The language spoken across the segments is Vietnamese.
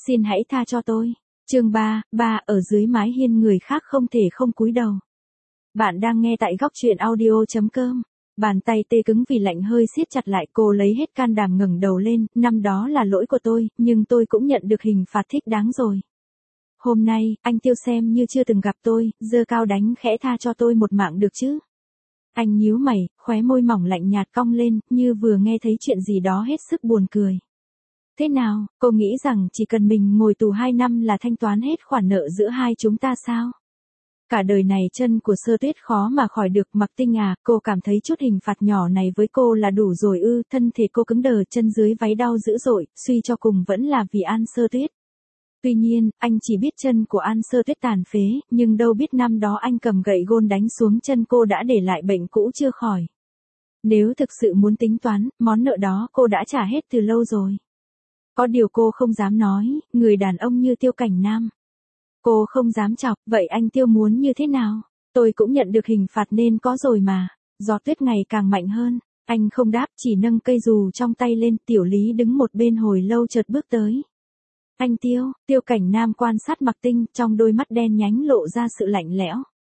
Xin hãy tha cho tôi. Chương 3, ở dưới mái hiên người khác không thể không cúi đầu. Bạn đang nghe tại góc truyện audio.com. Bàn tay tê cứng vì lạnh hơi siết chặt lại, cô lấy hết can đảm ngẩng đầu lên, năm đó là lỗi của tôi, nhưng tôi cũng nhận được hình phạt thích đáng rồi. Hôm nay, anh Tiêu xem như chưa từng gặp tôi, giơ cao đánh khẽ tha cho tôi một mạng được chứ. Anh nhíu mày, khóe môi mỏng lạnh nhạt cong lên, như vừa nghe thấy chuyện gì đó hết sức buồn cười. Thế nào, cô nghĩ rằng chỉ cần mình ngồi tù 2 năm là thanh toán hết khoản nợ giữa hai chúng ta sao? Cả đời này chân của Sơ Tuyết khó mà khỏi được. Mặc Tinh à, cô cảm thấy chút hình phạt nhỏ này với cô là đủ rồi ư? Thân thể cô cứng đờ, chân dưới váy đau dữ dội, suy cho cùng vẫn là vì An Sơ Tuyết. Tuy nhiên, anh chỉ biết chân của An Sơ Tuyết tàn phế, nhưng đâu biết năm đó anh cầm gậy gôn đánh xuống chân cô đã để lại bệnh cũ chưa khỏi. Nếu thực sự muốn tính toán, món nợ đó cô đã trả hết từ lâu rồi. Có điều cô không dám nói, người đàn ông như Tiêu Cảnh Nam. Cô không dám chọc, vậy anh Tiêu muốn như thế nào? Tôi cũng nhận được hình phạt nên có rồi mà. Gió tuyết ngày càng mạnh hơn, anh không đáp, chỉ nâng cây dù trong tay lên. Tiểu Lý đứng một bên hồi lâu chợt bước tới. Anh Tiêu, Tiêu Cảnh Nam quan sát Mặc Tinh, trong đôi mắt đen nhánh lộ ra sự lạnh lẽo.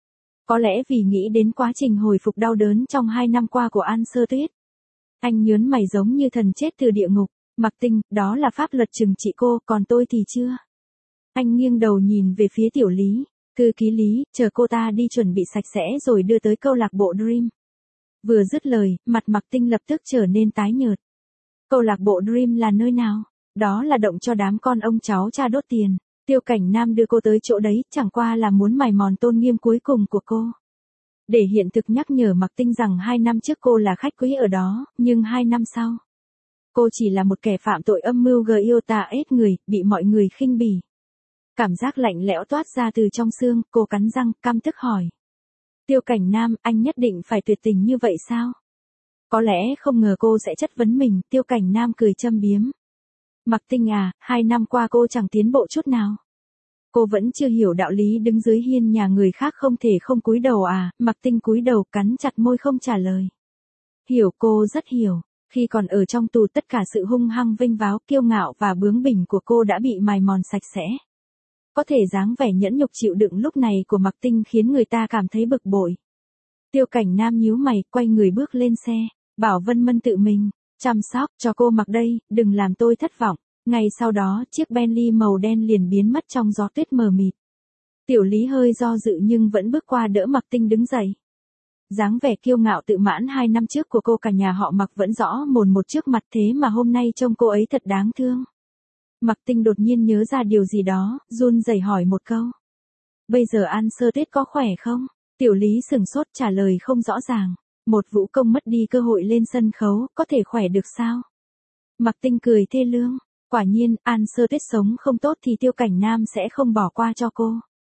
Có lẽ vì nghĩ đến quá trình hồi phục đau đớn trong 2 năm qua của An Sơ Tuyết. Anh nhớn mày giống như thần chết từ địa ngục. Mặc Tinh, đó là pháp luật trừng trị cô, còn tôi thì chưa. Anh nghiêng đầu nhìn về phía Tiểu Lý. Thư ký Lý, chờ cô ta đi chuẩn bị sạch sẽ rồi đưa tới câu lạc bộ Dream. Vừa dứt lời, mặt Mặc Tinh lập tức trở nên tái nhợt. Câu lạc bộ Dream là nơi nào? Đó là động cho đám con ông cháu cha đốt tiền. Tiêu Cảnh Nam đưa cô tới chỗ đấy, chẳng qua là muốn mài mòn tôn nghiêm cuối cùng của cô. Để hiện thực nhắc nhở Mặc Tinh rằng 2 năm trước cô là khách quý ở đó, nhưng 2 năm sau, cô chỉ là một kẻ phạm tội âm mưu yêu tà ết người, bị mọi người khinh bỉ. Cảm giác lạnh lẽo toát ra từ trong xương, cô cắn răng, căm tức hỏi. Tiêu Cảnh Nam, anh nhất định phải tuyệt tình như vậy sao? Có lẽ không ngờ cô sẽ chất vấn mình, Tiêu Cảnh Nam cười châm biếm. Mặc Tinh à, 2 năm qua cô chẳng tiến bộ chút nào. Cô vẫn chưa hiểu đạo lý đứng dưới hiên nhà người khác không thể không cúi đầu à? Mặc Tinh cúi đầu cắn chặt môi không trả lời. Hiểu, cô rất hiểu. Khi còn ở trong tù tất cả sự hung hăng vênh váo, kiêu ngạo và bướng bỉnh của cô đã bị mài mòn sạch sẽ. Có thể dáng vẻ nhẫn nhục chịu đựng lúc này của Mặc Tinh khiến người ta cảm thấy bực bội. Tiêu Cảnh Nam nhíu mày, quay người bước lên xe, bảo Vân Mân tự mình chăm sóc cho cô mặc đây, đừng làm tôi thất vọng. Ngay sau đó, chiếc Bentley màu đen liền biến mất trong gió tuyết mờ mịt. Tiểu Lý hơi do dự nhưng vẫn bước qua đỡ Mặc Tinh đứng dậy. Dáng vẻ kiêu ngạo tự mãn 2 năm trước của cô cả nhà họ Mặc vẫn rõ mồn một trước mặt, thế mà hôm nay trông cô ấy thật đáng thương. Mặc Tinh đột nhiên nhớ ra điều gì đó, run rẩy hỏi một câu. Bây giờ An Sơ Tuyết có khỏe không? Tiểu Lý sửng sốt trả lời không rõ ràng. Một vũ công mất đi cơ hội lên sân khấu, có thể khỏe được sao? Mặc Tinh cười thê lương. Quả nhiên, An Sơ Tuyết sống không tốt thì Tiêu Cảnh Nam sẽ không bỏ qua cho cô.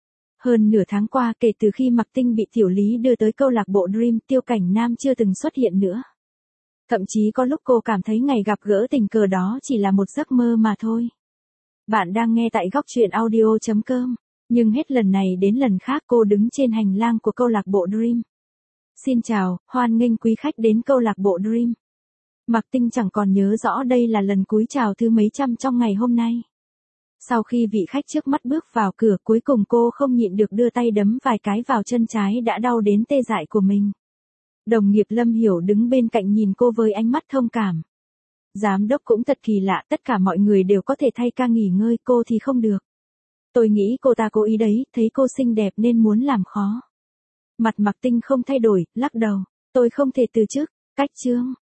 Hơn nửa tháng qua kể từ khi Mặc Tinh bị Tiểu Lý đưa tới câu lạc bộ Dream, Tiêu Cảnh Nam chưa từng xuất hiện nữa. Thậm chí có lúc cô cảm thấy ngày gặp gỡ tình cờ đó chỉ là một giấc mơ mà thôi. Bạn đang nghe tại góc truyện audio.com. Nhưng hết lần này đến lần khác cô đứng trên hành lang của câu lạc bộ Dream. Xin chào, hoan nghênh quý khách đến câu lạc bộ Dream. Mặc Tinh chẳng còn nhớ rõ đây là lần cúi chào thứ mấy trăm trong ngày hôm nay. Sau khi vị khách trước mắt bước vào cửa, cuối cùng cô không nhịn được đưa tay đấm vài cái vào chân trái đã đau đến tê dại của mình. Đồng nghiệp Lâm Hiểu đứng bên cạnh nhìn cô với ánh mắt thông cảm. Giám đốc cũng thật kỳ lạ, tất cả mọi người đều có thể thay ca nghỉ ngơi, cô thì không được. Tôi nghĩ cô ta cố ý đấy, thấy cô xinh đẹp nên muốn làm khó. Mặt Mặc Tinh không thay đổi, lắc đầu. Tôi không thể từ chức. Cách chương.